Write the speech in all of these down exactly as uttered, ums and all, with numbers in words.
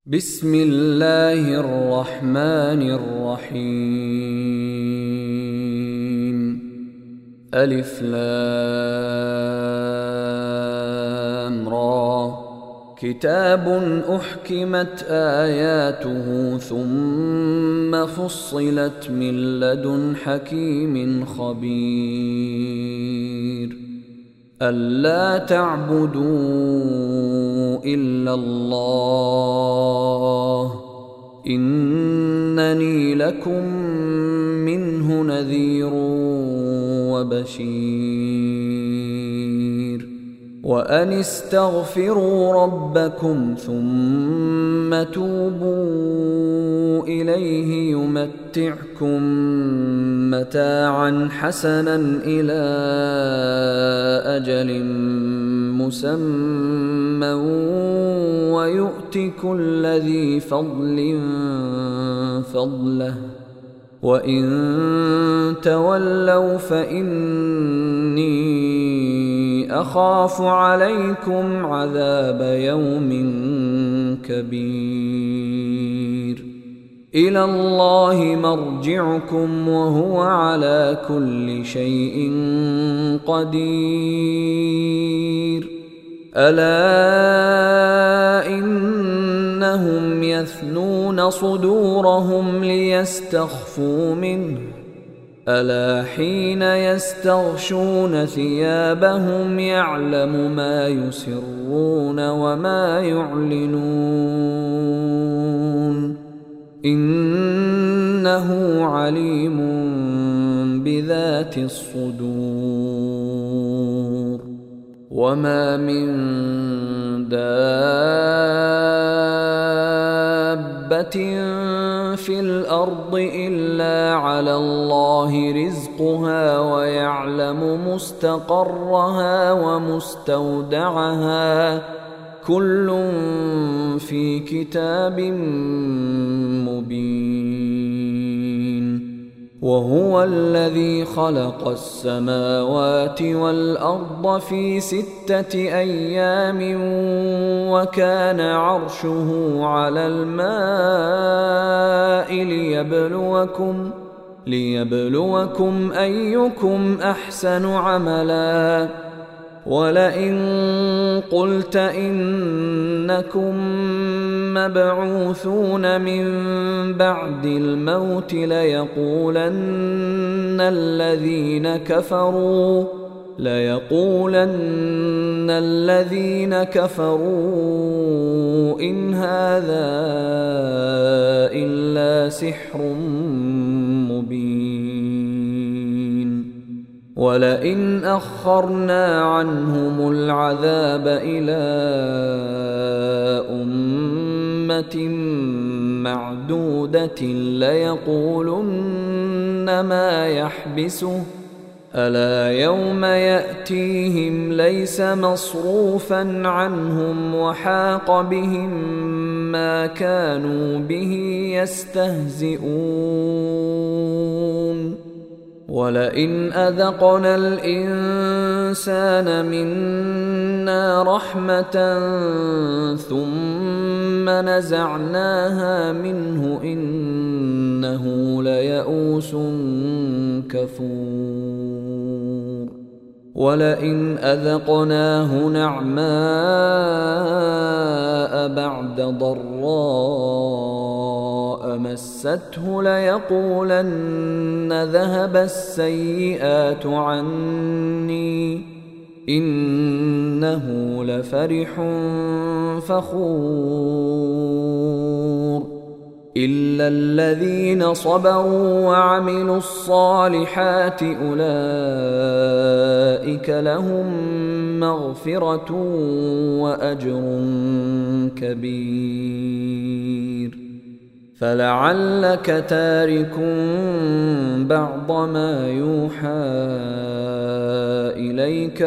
بسم الله الرحمن الرحيم. ألف لام را. كتاب أحكمت آياته ثم فصلت من لدن حكيم خبير. ألا تعبدوا إلا الله إنني لكم منه نذير وبشير. وأن استغفروا ربكم ثم توبوا إليه يمتعكم متاعا حسنا إلى أجل مسمى ويؤت كل ذي فضل فضله وإن تولوا فإني أخاف عليكم عذاب يوم كبير. إلى الله مرجعكم وهو على كل شيء قدير. ألا إنهم يثنون صدورهم ليستخفوا منه ألا حين يستغشون ثيابهم يعلم ما يسرون وما يعلنون إنه عليم بذات الصدور. وما من دابة في الأرض إلا على الله رزقها ويعلم مستقرها ومستودعها كل في كتاب مبين. وهو الذي خلق السماوات والأرض في ستة أيام وكان عرشه على الماء ليبلوكم ليبلوكم أيكم أحسن عملا. ولئن قلت إنكم مبعوثون من بعد الموت ليقولن الذين كفروا ليقولن الذين كفروا إن هذا إلا سحر مبين. ولئن أخرنا عنهم العذاب إلى أمة معدودة ليقولن ما يحبسه ألا يوم يأتيهم ليس مصروفا عنهم وحاق بهم ما كانوا به يستهزئون. ولئن أذقنا الإنسان منا رحمة ثم نزعناها منه إنه ليئوس كفور. ولئن أذقناه نعماء بعد ضراء مسته ليقولن ذهب السيئات عني إنه لفرح فخور. إلا الذين صبروا وعملوا الصالحات أولئك لهم مغفرة وأجر كبير. فلعلك تارك بعض ما يوحى إليك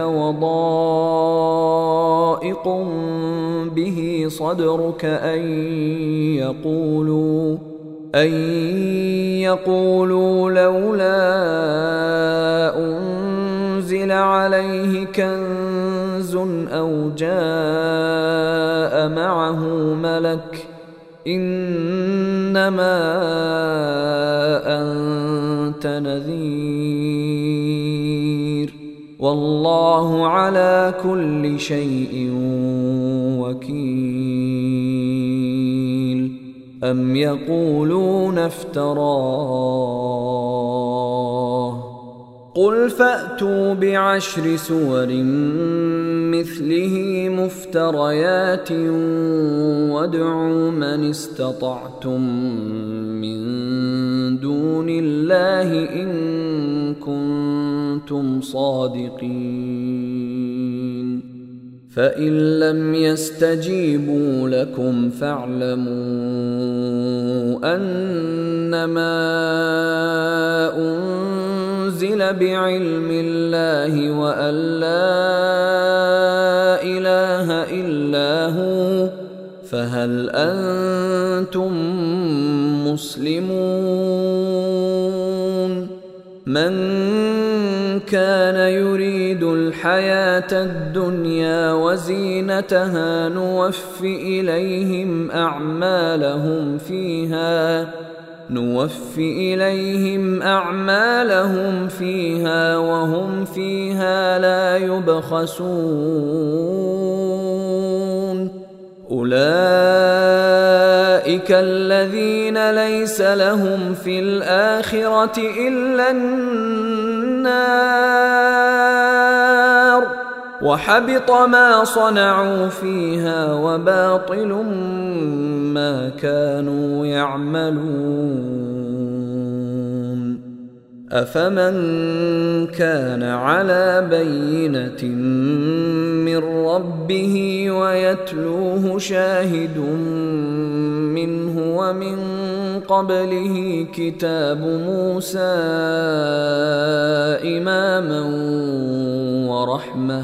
وضائق به صدرك أن يقولوا أن يقولوا لولا أنزل عليه كنز أو جاء معه ملك إنما أنت نذير والله على كل شيء وكيل. أم يقولون افتراه قل فأتوا بعشر سور مثله مفتريات وادعوا من استطعتم من دون الله إن كنتم صادقين. فإن لم يستجيبوا لكم فاعلموا أنما أنزل بعلم الله وأن لا إله إلا هو فهل أنتم مسلمون؟ من كان يريد الحياة الدنيا وزينتها نوف إليهم أعمالهم فيها نوف إليهم أعمالهم فيها وهم فيها لا يبخسون. أولئك الذين ليس لهم في الآخرة إلا النار وحبط ما صنعوا فيها وباطل ما كانوا يعملون. أفمن كان على بينة من ربه ويتلوه شاهد منه ومن قبله كتاب موسى إماما ورحمة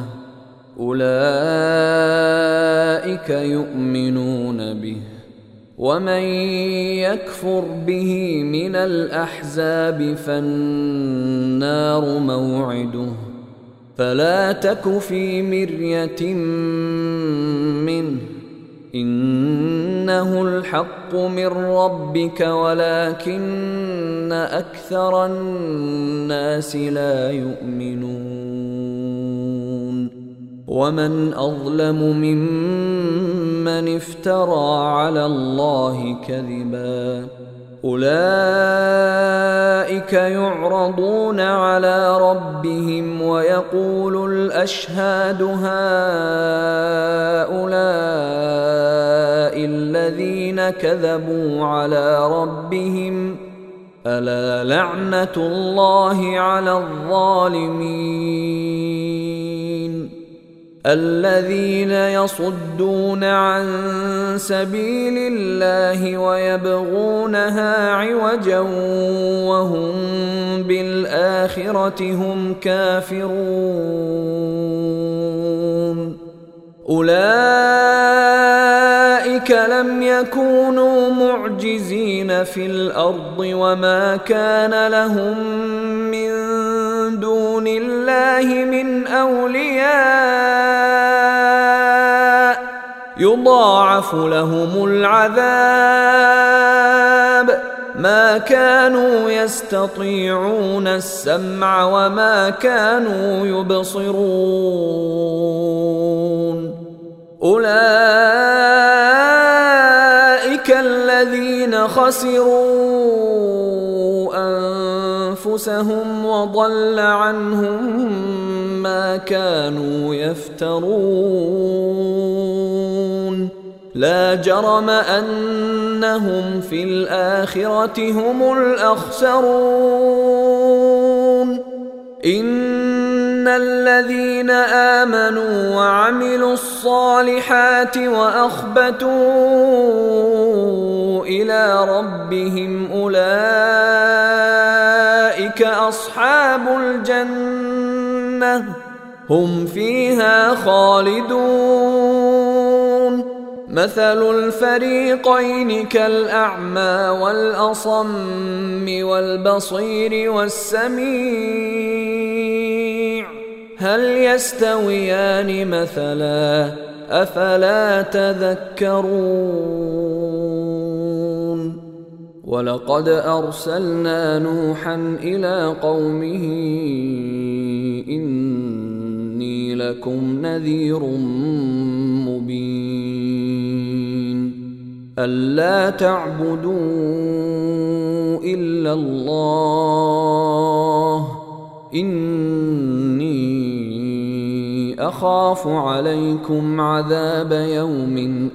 أولئك يؤمنون به. ومن يكفر به من الأحزاب فالنار موعده فلا تك في مرية منه إنه الحق من ربك ولكن أكثر الناس لا يؤمنون. ومن أظلم ممن افترى على الله كذبا أولئك يعرضون على ربهم ويقول الأشهاد هؤلاء الذين كذبوا على ربهم ألا لعنة الله على الظالمين. الذين يصدون عن سبيل الله ويبغونها عوجا وهم بالآخرة هم كافرون أولئك لم يكونوا معجزين في الأرض وما كان لهم من دون الله من أولياء يضاعف لهم العذاب ما كانوا يستطيعون السمع وما كانوا يبصرون. أولئك الذين خسروا أنفسهم وضل عنهم ما كانوا يفترون. لا جرم أنهم في الآخرة هم الأخسرون. إن الذين آمنوا وعملوا الصالحات وأخبتوا إلى ربهم أولئك أصحاب الجنة هم فيها خالدون. مثل الفريقين كالأعمى والأصم والبصير والسميع هل يستويان مثلا أفلا تذكرون. ولقد أرسلنا نوحا إلى قومه إني لكم نذير مبين ألا تعبدوا إلا الله إني أخاف عليكم عذاب يوم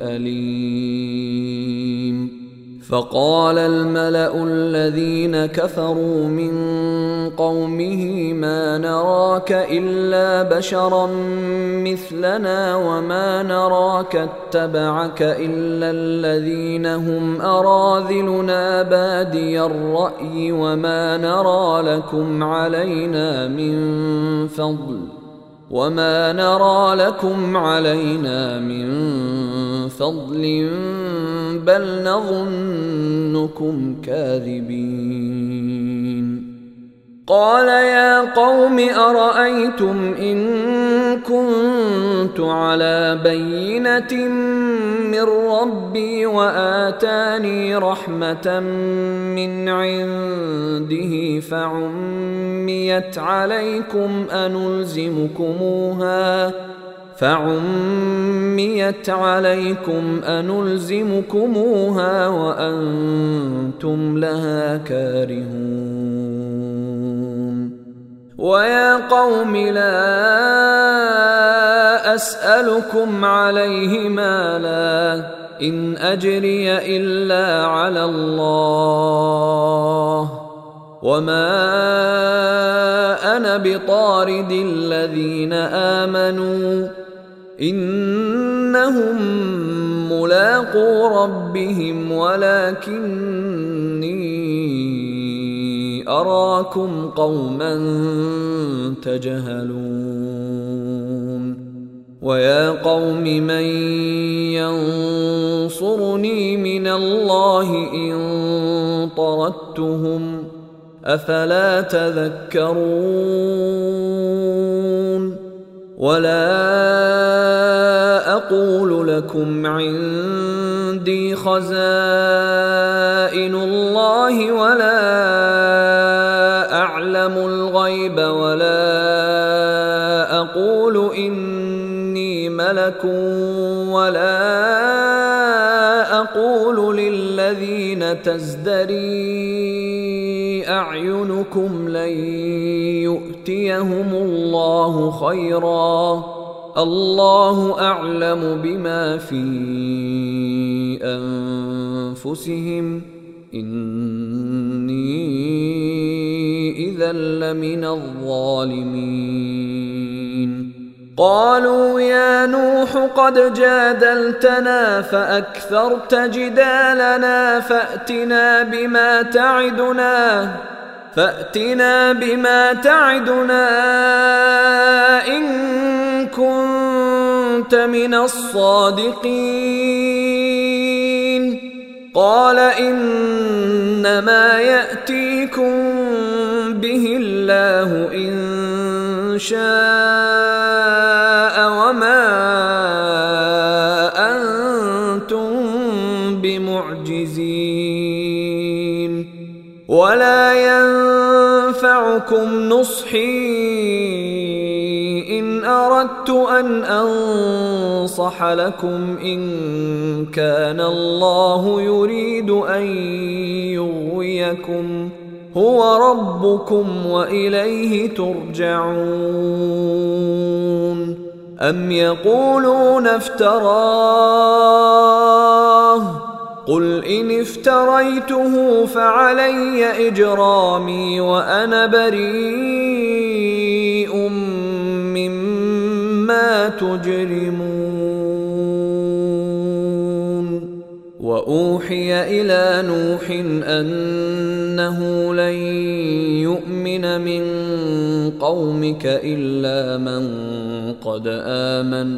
أليم فقال الملأ الذين كفروا من قومه ما نراك إلا بشرا مثلنا وما نراك اتبعك إلا الذين هم أراذلنا بادي الرأي وما نرى لكم علينا من فضل وما نرى لكم علينا من فضل بل نظنكم كاذبين قال يا قوم أرأيتم إن كنت على بينة من ربي وآتاني رحمة من عنده فعميت عليكم أنلزمكموها فعميت عليكم أنلزمكموها وأنتم لها كارهون ويا قوم لا أسألكم عليه مالا إن أجري إلا على الله وما أنا بطارد الذين آمنوا إنهم ملاقو ربهم ولكني أراكم قوما تجهلون ويا قوم من ينصرني من الله إن طردتهم أفلا تذكرون ولا أقول لكم عندي خزائن الله ولا أعلم الغيب ولا أقول إني ملك ولا أقول للذين تزدري أعينكم لن يؤتيهم الله خيرا الله أعلم بما في أنفسهم إني إذا لمن الظالمين قالوا يا نوح قد جادلتنا فأكثرت جدالنا فأتنا بما تعدنا فأتنا بما تعدنا إن كنت من الصادقين قال إنما يأتيكم به الله إن شاء وما أنتم بمعجزين ولا ينفعكم نصحي إن أردت أن أنصح لكم إن كان الله يريد أن يغويكم هو ربكم وإليه ترجعون أم يقولون افتراه قل إن افتريته فعلي إجرامي وأنا بريء مما تجرمون وأوحي إلى نوح أنه لن يؤمن من قومك إلا من قد آمن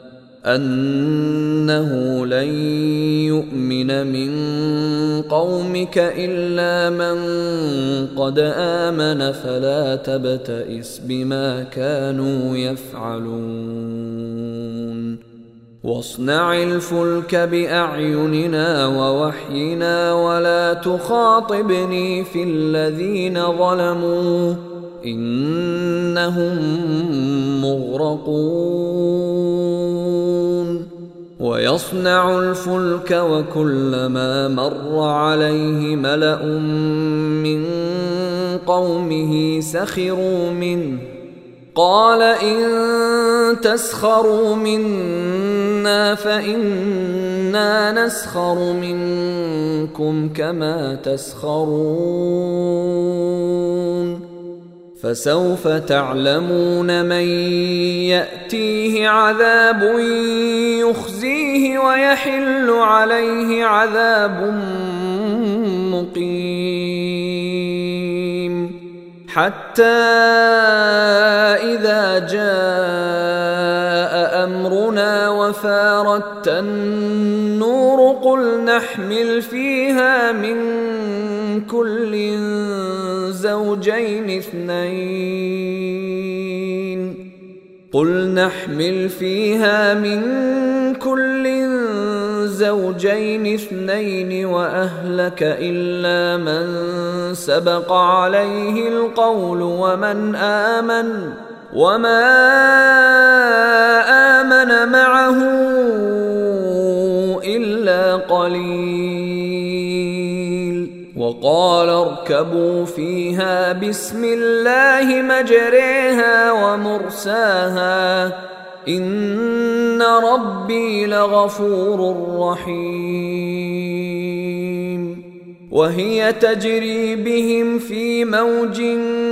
أنه لن يؤمن من قومك إلا من قد آمن فلا تبتئس بما كانوا يفعلون واصنع الفلك بأعيننا ووحينا ولا تخاطبني في الذين ظلموا إنهم مغرقون ويصنع الفلك وكلما مر عليه ملأ من قومه سخروا منه قال إن تسخروا منا فإنا نسخر منكم كما تسخرون فسوف تعلمون من يأتيه عذاب يخزيه ويحل عليه عذاب مقيم حتى إذا جاء أمرنا وفارت النور قل نحمل فيها من كل زوجين اثنين قل نحمل فيها من كل زوجين اثنين وأهلك إلا من سبق عليه القول ومن آمن وما آمن معه إلا قليل وقال اركبوا فيها بسم الله مجريها ومرساها إن ربي لغفور رحيم وهي تجري بهم في موج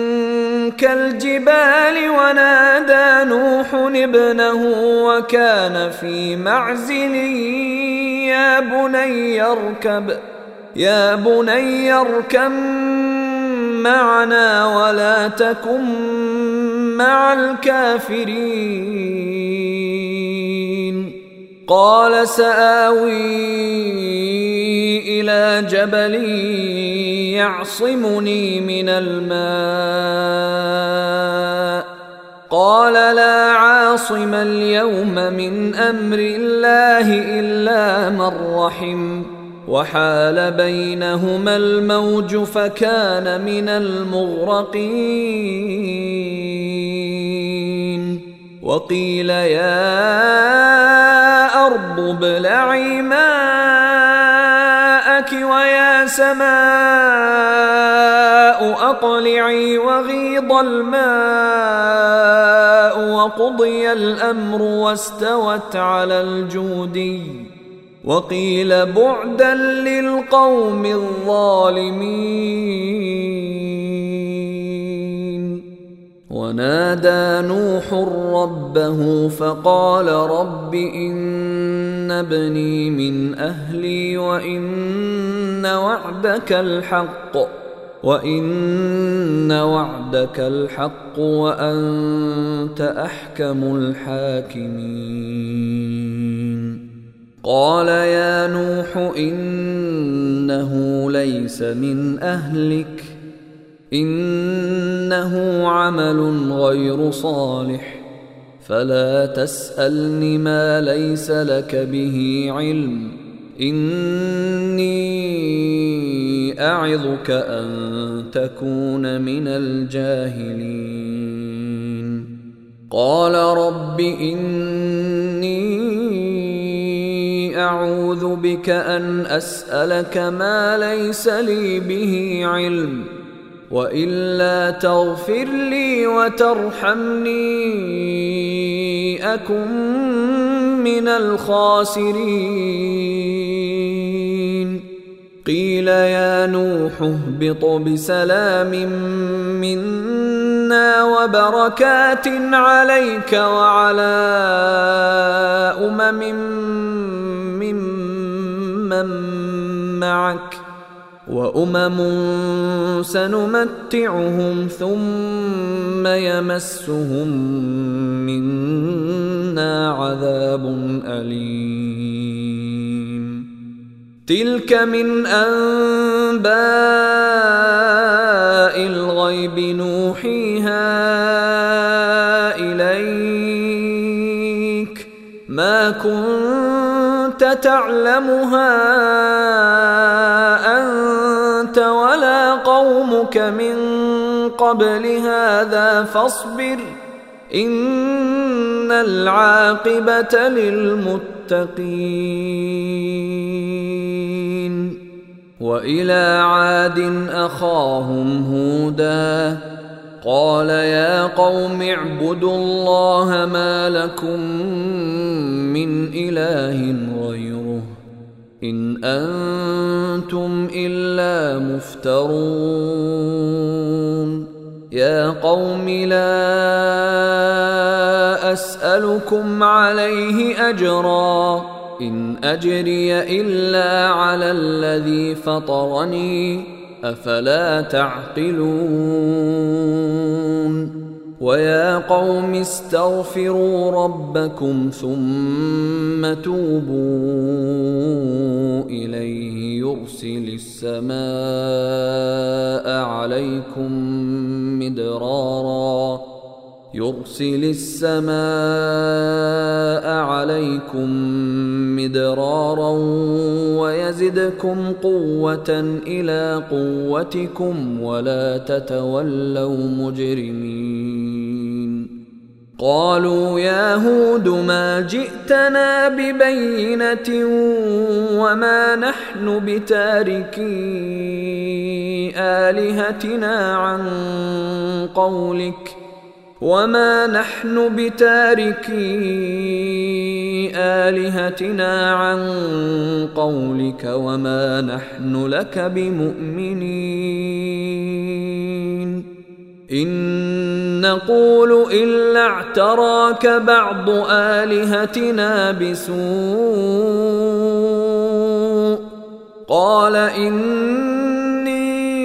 كالجبال ونادى نوح ابنه وكان في معزل يا بني اركب يا بني اركب معنا ولا تكن مع الكافرين قال سآوي إلى جبل يعصمني من الماء قال لا عاصم اليوم من أمر الله إلا من رحم وحال بينهما الموج فكان من المغرقين وقيل يا أرض ابلعي ماءك ويا سماء أقلعي وغيض الماء وقضي الأمر واستوت على الجودي وقيل بعدا للقوم الظالمين ونادى نوح ربه فقال رب إن ابني من أهلي وإن وعدك الحق وإن وعدك الحق وأنت أحكم الحاكمين قال يا نوح إنه ليس من أهلك إنه عمل غير صالح فلا تسألني ما ليس لك به علم إني أعظك أن تكون من الجاهلين قال رب إني أعوذ بك أن أسألك ما ليس لي به علم وإلا تغفر لي وترحمني أكن من الخاسرين قيل يا نوح اهبط بسلام منا وبركات عليك وعلى أمم ممن معك وأمم سنمتعهم ثم يمسهم منا عذاب أليم تلك من أنباء الغيب نوحيها إليك ما كنت تعلمها أنت ولا قومك من قبل هذا فاصبر إن العاقبة للمتقين. وإلى عاد أخاهم هودا قال يا قوم اعبدوا الله ما لكم من إله غيره إن أنتم إلا مفترون. يا قوم لا أسألكم عليه أجرا إن أجري إلا على الذي فطرني أفلا تعقلون. ويا قوم استغفروا ربكم ثم توبوا إليه يرسل السماء عليكم مدرارا يرسل السماء عليكم مدرارا ويزدكم قوة إلى قوتكم ولا تتولوا مجرمين. قالوا يا هود ما جئتنا ببينة وما نحن بتاركي آلهتنا عن قولك وما نحن بتاركي آلهتنا عن قولك وما نحن لك بمؤمنين. إن نقول إلا اعتراك بعض آلهتنا بسوء قال إني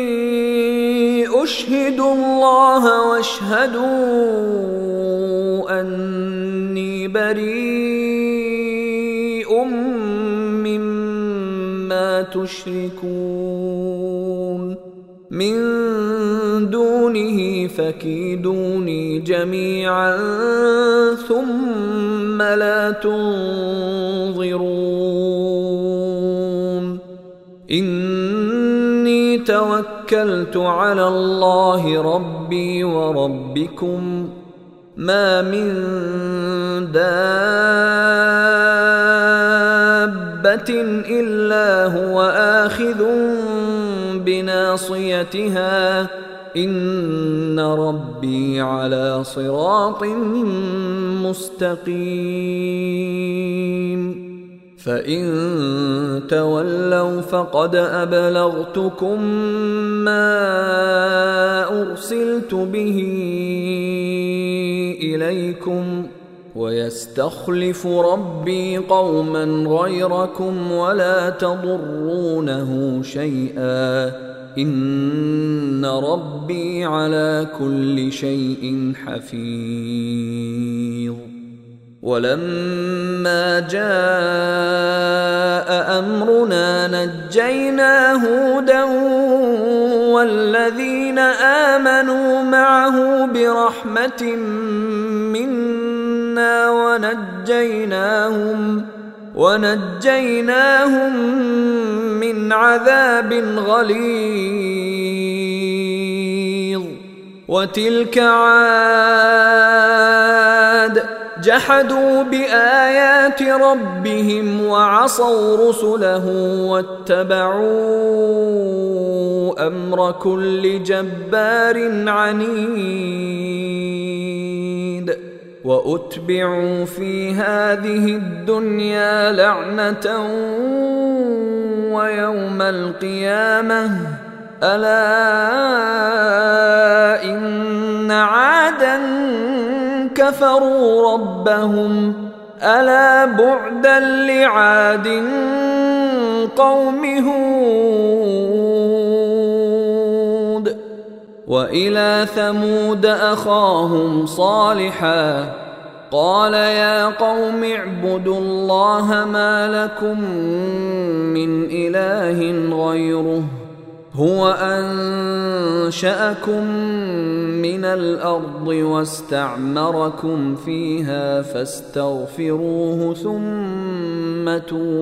أشهد الله واشهدوا أني بريء مما تشركون من دونه فكيدوني جميعا ثم لا تنظرون. إني توكلت على الله ربي وربكم ما من دابة إلا هو آخذ بناصيتها إن ربي على صراط مستقيم. فإن تولوا فقد أبلغتكم ما أرسلت به إليكم ويستخلف ربي قوما غيركم ولا تضرونه شيئا إن ربي على كل شيء حفيظ. ولما جاء أمرنا نجينا هودا والذين آمنوا معه برحمة منا ونجيناهم ونجيناهم من عذاب غليظ. وتلك عاد جحدوا بآيات ربهم وعصوا رسله واتبعوا أمر كل جبار عنيد. وأتبعوا في هذه الدنيا لعنة ويوم القيامة ألا إن عادا كفروا ربهم ألا بعدا لعاد قوم هود. وإلى ثمود أخاهم صالحا قال يا قوم اعبدوا الله ما لكم من إله غيره هو أنشأكم من الأرض واستعمركم فيها فاستغفروه ثم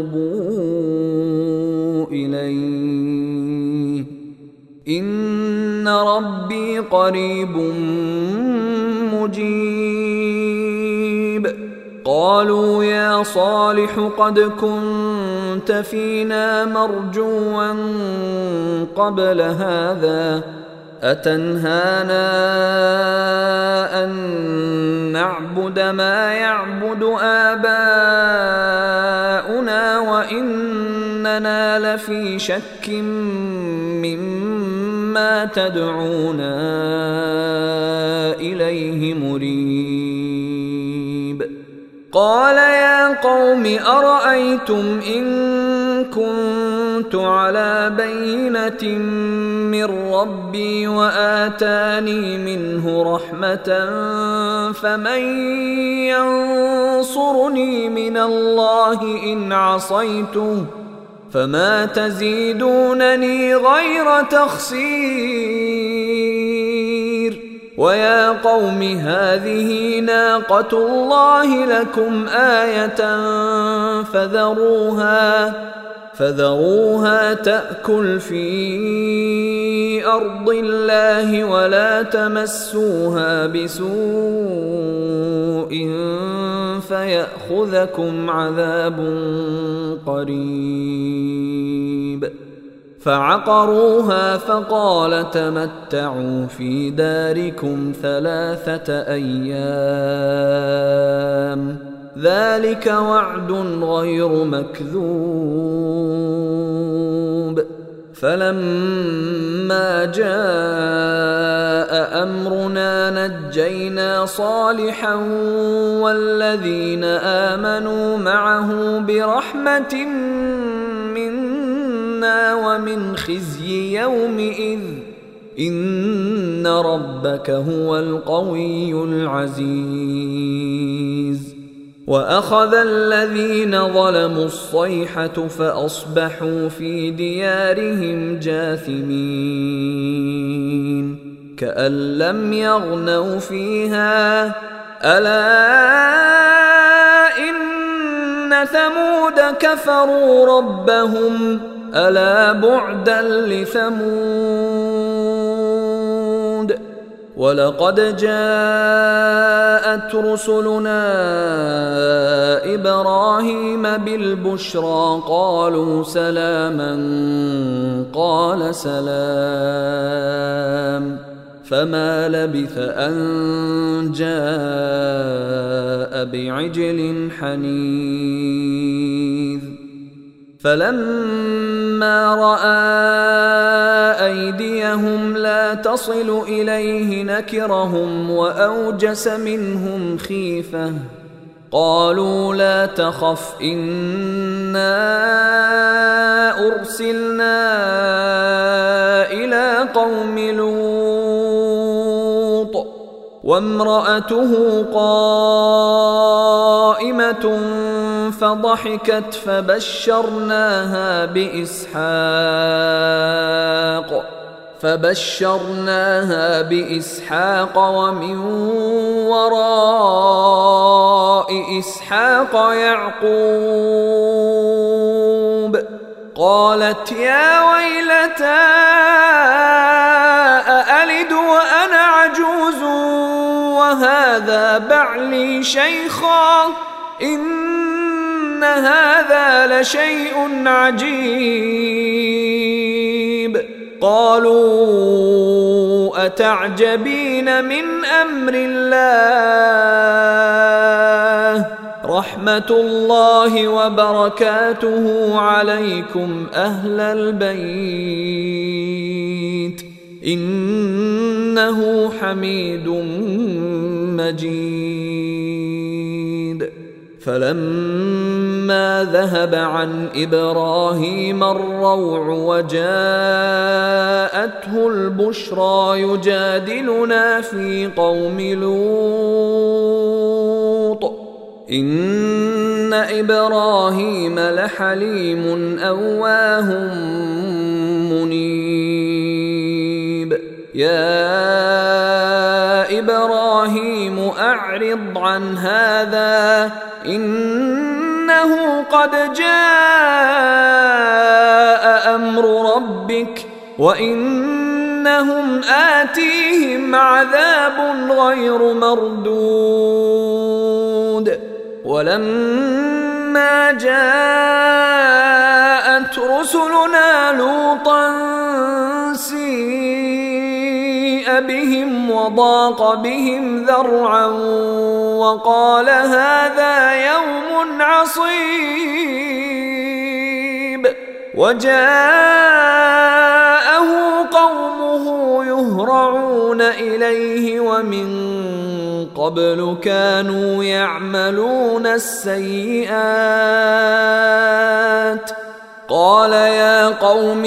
توبوا إليه إن ربي قريب مجيب. قالوا يا صالح قد كنت فينا مرجوا قبل هذا أتنهانا أن نعبد ما يعبد آباؤنا وإننا لفي شك مما تدعونا إليه مريب. قال يا قوم أرأيتم إن كنت على بينة من ربي وآتاني منه رحمة فمن ينصرني من الله إن عصيته فما تزيدونني غير تخسير. ويا قوم هذه ناقة الله لكم آية فذروها فذروها تأكل في أرض الله ولا تمسوها بسوء فيأخذكم عذاب قريب. فعقروها فقال تمتعوا في داركم ثلاثة أيام ذلك وعد غير مكذوب. فلما جاء أمرنا نجينا صالحا والذين آمنوا معه برحمة منا ومن خزي يومئذ إن ربك هو القوي العزيز. وأخذ الذين ظلموا الصيحة فأصبحوا في ديارهم جاثمين كأن لم يغنوا فيها ألا إن ثمود كفروا ربهم ألا بعدا لثمود. ولقد جاءت رسلنا إبراهيم بالبشرى قالوا سلاما قال سلام فما لبث أن جاء بعجل حنيذ. فلما رأى أيديهم لا تصل إليه نكرهم وأوجس منهم خيفة قالوا لا تخف إنا أرسلنا إلى قوم لوط وامرأته قائمة فضحكت فبشرناها بإسحاق فبشرناها بإسحاق ومن وراء إسحاق يعقوب. قالت يا ويلتى أألد وأنا عجوز وهذا بعلي شيخا إن هذا لشيء عجيب. قالوا أتعجبين من أمر الله رحمة الله وبركاته عليكم أهل البيت إنه حميد مجيد. فلما ذهب عن إبراهيم الروع وجاءته البشرى يجادلنا في قوم لوط إن إبراهيم لحليم أواه منيب. يا إبراهيم أعرض عن هذا إنه قد جاء أمر ربك وإنهم آتيهم عذاب غير مردود ولما جاءت رسلنا لوطا سيء بهم وضاق بهم ذرعا وقال هذا يوم عصيب وجاءه قومه يهرعون إليه ومن قبل كانوا يعملون السيئات قال يا قوم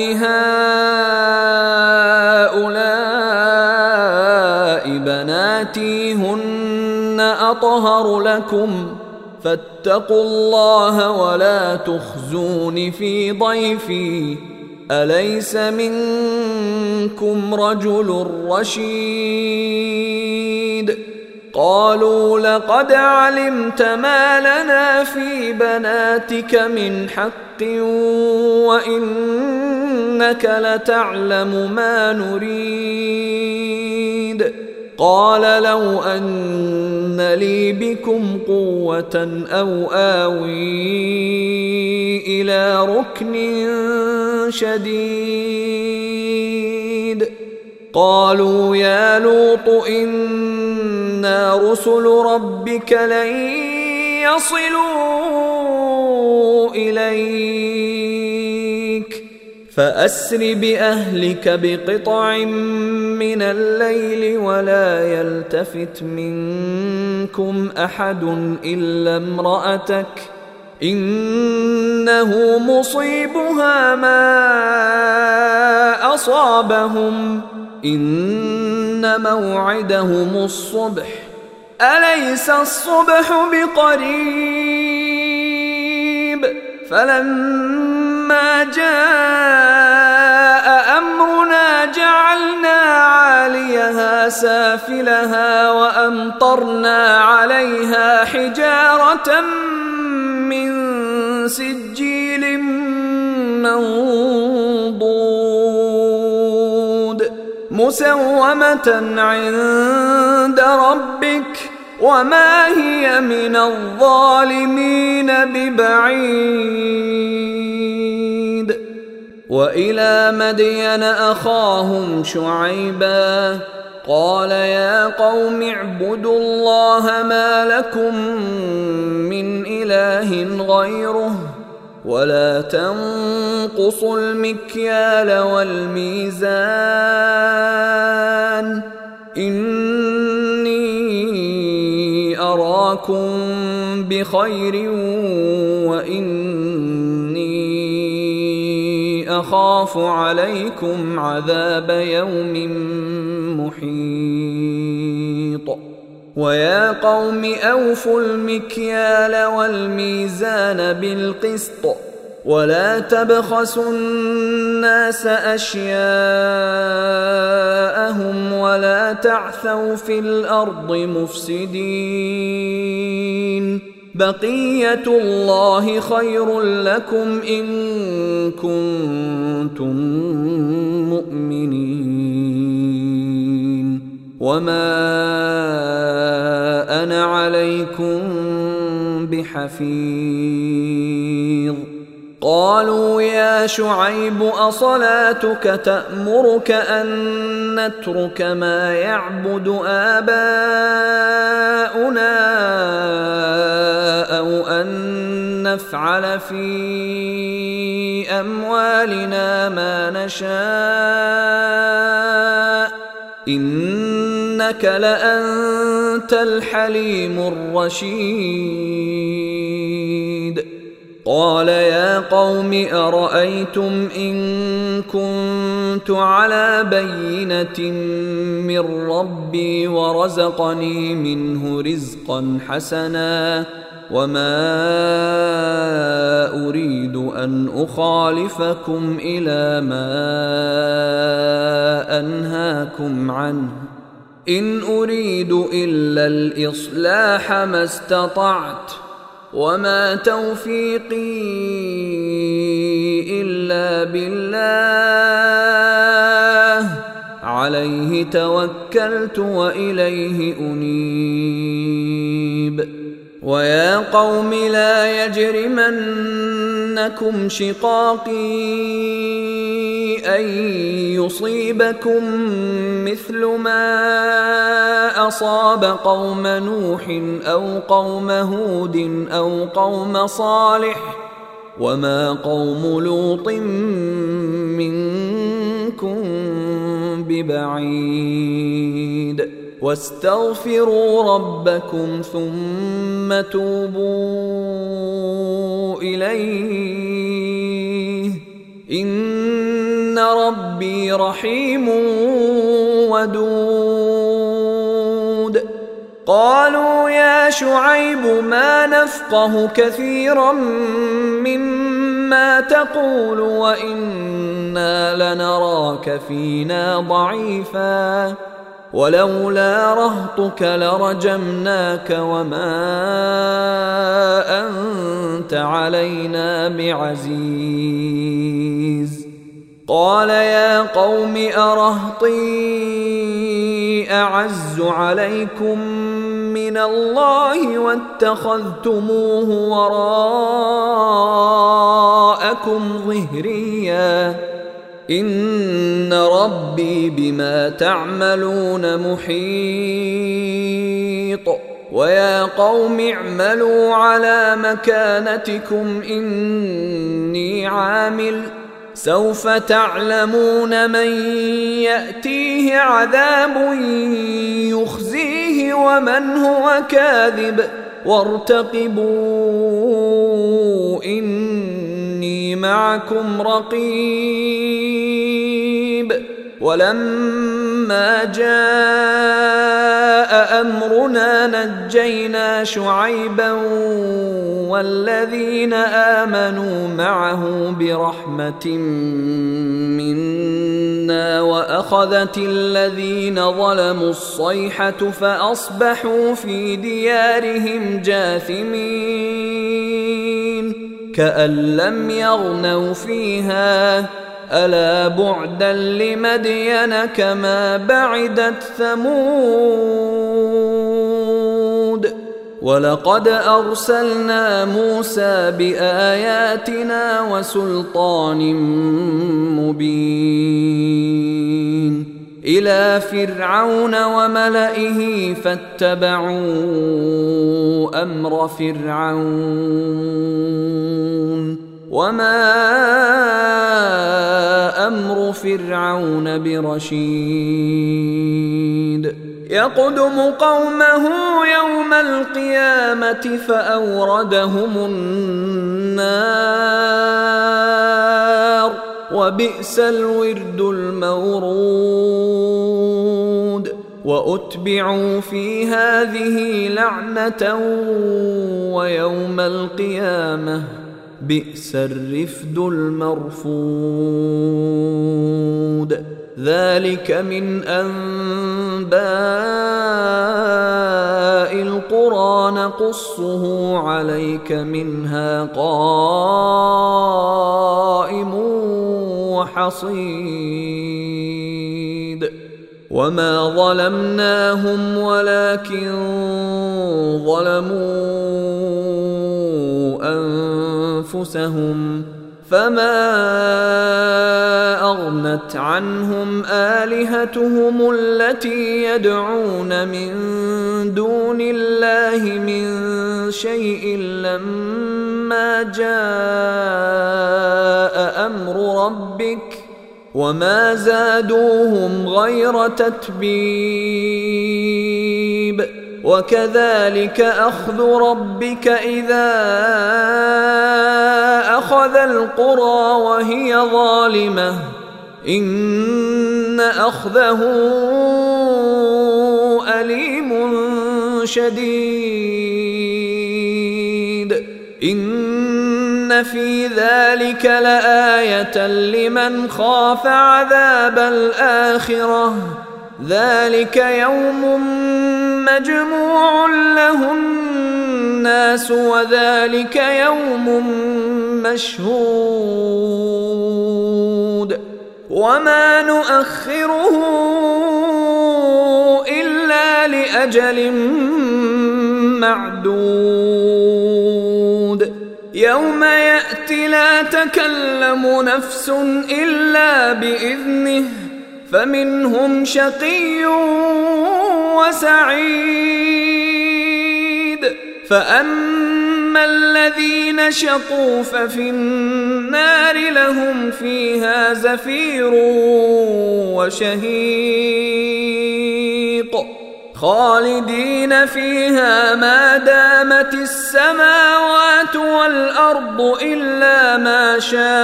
هؤلاء بناتي هن أطهر لكم فاتقوا الله ولا تخزون في ضيفي أليس منكم رجل رشيد قالوا لقد علمت ما لنا في بناتك من حق وإنك لتعلم ما نريد قال لو أن لي بكم قوة أو آوي إلى ركن شديد قالوا يا لوط إنا رسل ربك لن يصلوا إليك فأسر بأهلك بقطع من الليل ولا يلتفت منكم أحد إلا امرأتك إنه مصيبها ما أصابهم إن موعدهم الصبح أليس الصبح بقريب فلما جاء أمرنا جعلنا عاليها سافلها وأمطرنا عليها حجارة من سجيل منضود مسومة عند ربك وما هي من الظالمين ببعيد وإلى مدين أخاهم شعيبا قال يا قوم اعبدوا الله ما لكم من إله غيره ولا تنقصوا المكيال والميزان إني أراكم بخير وإني أخاف عليكم عذاب يوم محيط ويا قوم أوفوا المكيال والميزان بالقسط ولا تبخسوا الناس أشياءهم ولا تعثوا في الأرض مفسدين بقية الله خير لكم إن كنتم مؤمنين وما أنا عليكم بحفيظ قالوا يا شعيب أصلاتك تأمرك أن نترك ما يعبد آباؤنا أو أن نفعل في أموالنا ما نشاء إنك لأنت الحليم الرشيد قال يا قوم أرأيتم إن كنت على بينة من ربي ورزقني منه رزقا حسنا وما أريد أن أخالفكم إلى ما أنهاكم عنه إن أريد إلا الإصلاح ما استطعت وما توفيقي إلا بالله عليه توكلت وإليه أنيب ويا قوم لا يجرمنكم شقاقي أن يصيبكم مثل ما أصاب قوم نوح أو قوم هود أو قوم صالح وما قوم لوط منكم ببعيد واستغفروا ربكم ثم توبوا إليه إن ربي رحيم ودود قالوا يا شعيب ما نفقه كثيرا مما تقول وإنا لنراك فينا ضعيفا ولولا رهطك لرجمناك وما أنت علينا بعزيز قال يا قوم أرهطي أعز عليكم من الله واتخذتموه وراءكم ظهريا إن ربي بما تعملون محيط ويا قوم اعملوا على مكانتكم إني عامل سوف تعلمون من يأتيه عذاب يخزيه ومن هو كاذب وارتقبوا إني معكم رقيب ولما جاء أمرنا نجينا شعيبا والذين آمنوا معه برحمة منا وأخذت الذين ظلموا الصيحة فأصبحوا في ديارهم جاثمين كأن لم يغنوا فيها ألا بعدا لمدين كما بعدت ثمود ولقد أرسلنا موسى بآياتنا وسلطان مبين إلى فرعون وملئه فاتبعوا أمر فرعون وما أمر فرعون برشيد يقدم قومه يوم القيامة فأوردهم النار وبئس الورد المورود وأتبعوا في هذه لعنة ويوم القيامة بئس الرفد المرفود ذلك من أنباء القرى نقصه عليك منها قائم وحصيد وما ظلمناهم ولكن ظلموا أنفسهم فما أغنت عنهم آلهتهم التي يدعون من دون الله من شيء لما جاء أمر ربك وما زادوهم غير تتبيب وكذلك أخذ ربك إذا أخذ القرى وهي ظالمة إن أخذه أليم شديد إن في ذلك لآية لمن خاف عذاب الآخرة ذلك يوم مجموع له الناس وذلك يوم مشهود وما نؤخره إلا لأجل معدود يوم يأتي لا تكلم نفس إلا بإذنه فمنهم شقي وسعيد فأما الذين شقوا ففي النار لهم فيها زفير وشهيق خالدين فيها ما دامت السماوات والأرض إلا ما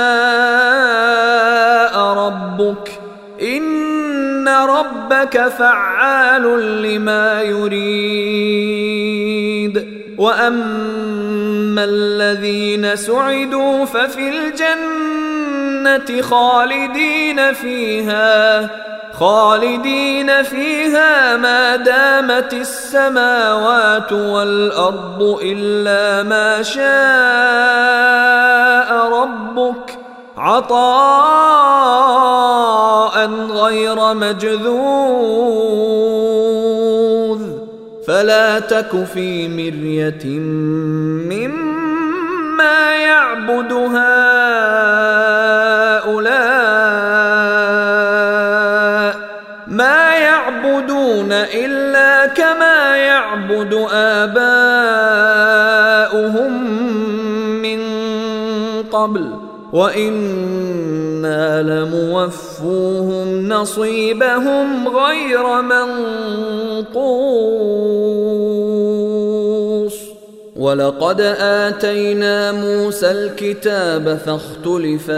شاء ربك إن ربك فعال لما يريد وأما الذين سعدوا ففي الجنة خالدين فيها خالدين فيها ما دامت السماوات والأرض إلا ما شاء ربك عطاء غير مجذوذ فلا تك في مرية مما يعبد هؤلاء ما يعبدون إلا كما يعبد آباؤهم من قبل وإنا لموفوهم نصيبهم غير منقوص ولقد آتينا موسى الكتاب فاختلف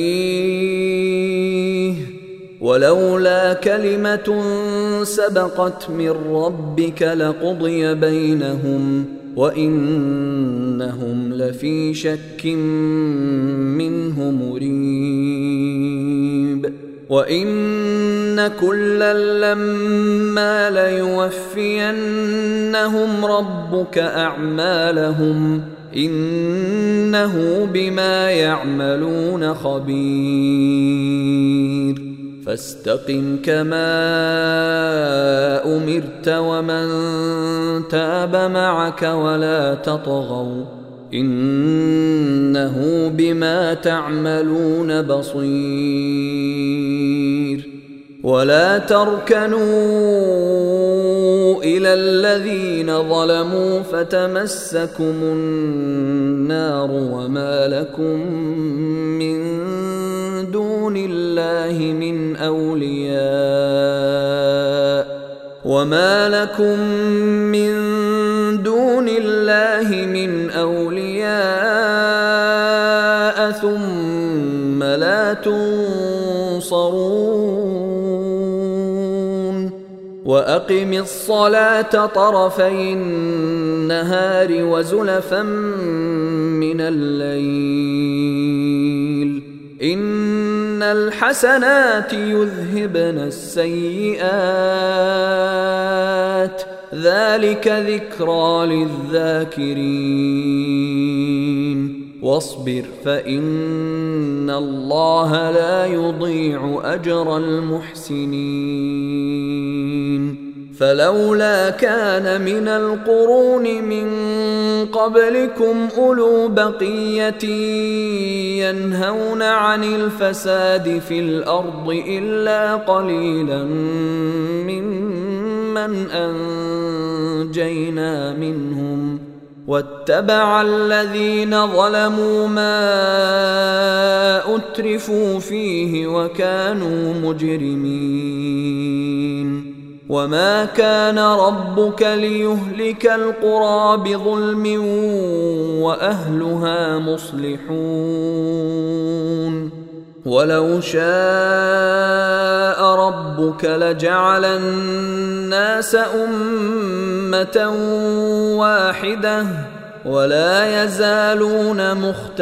فيه ولولا كلمة سبقت من ربك لقضي بينهم وإنهم لفي شك منه مريب وإن كلا لما ليوفينهم ربك أعمالهم إنه بما يعملون خبير فاستقم كما أمرت ومن تاب معك ولا تطغوا إنه بما تعملون بصير ولا تركنوا إلى الذين ظلموا فتمسكم النار وما لكم من دون الله من أولياء وما لكم من دون الله من أولياء ثم لا تنصرون وأقم الصلاة طرفي النهار وزلفا من الليل إن الحسنات يذهبن السيئات ذلك ذكرى للذاكرين واصبر فإن الله لا يضيع أجر المحسنين فلولا كان من القرون من قبلكم أولو بقية ينهون عن الفساد في الأرض إلا قليلا ممن أنجينا منهم واتبع الذين ظلموا ما أترفوا فيه وكانوا مجرمين وما كان ربك ليهلك القرى بظلم وأهلها مصلحون ولو شاء ربك لجعل الناس أمة واحدة ولا يزالون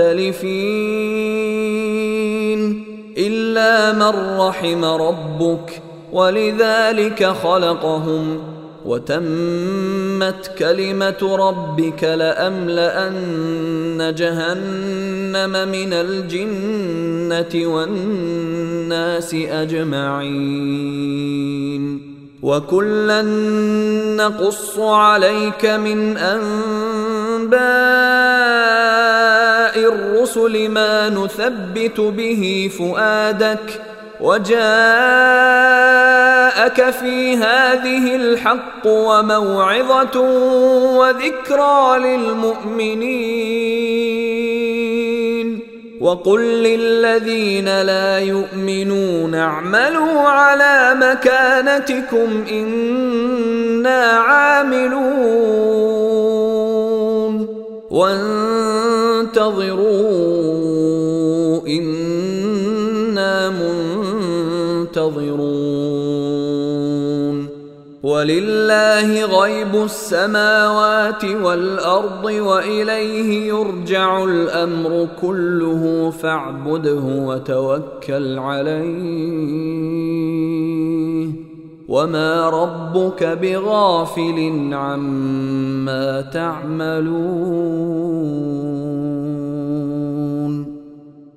مختلفين إلا من رحم ربك ولذلك خلقهم وتمت كلمة ربك لأملأن جهنم من الجنة والناس أجمعين وكلا نقص عليك من أنباء الرسل ما نثبت به فؤادك وجاءك في هذه الحق وموعظة وذكرى للمؤمنين وقل للذين لا يؤمنون اعملوا على مكانتكم إنا عاملون وانتظروا إنا منتظرون ولله غيب السماوات والأرض وإليه يرجع الأمر كله فاعبده وتوكل عليه وما ربك بغافل عما تعملون.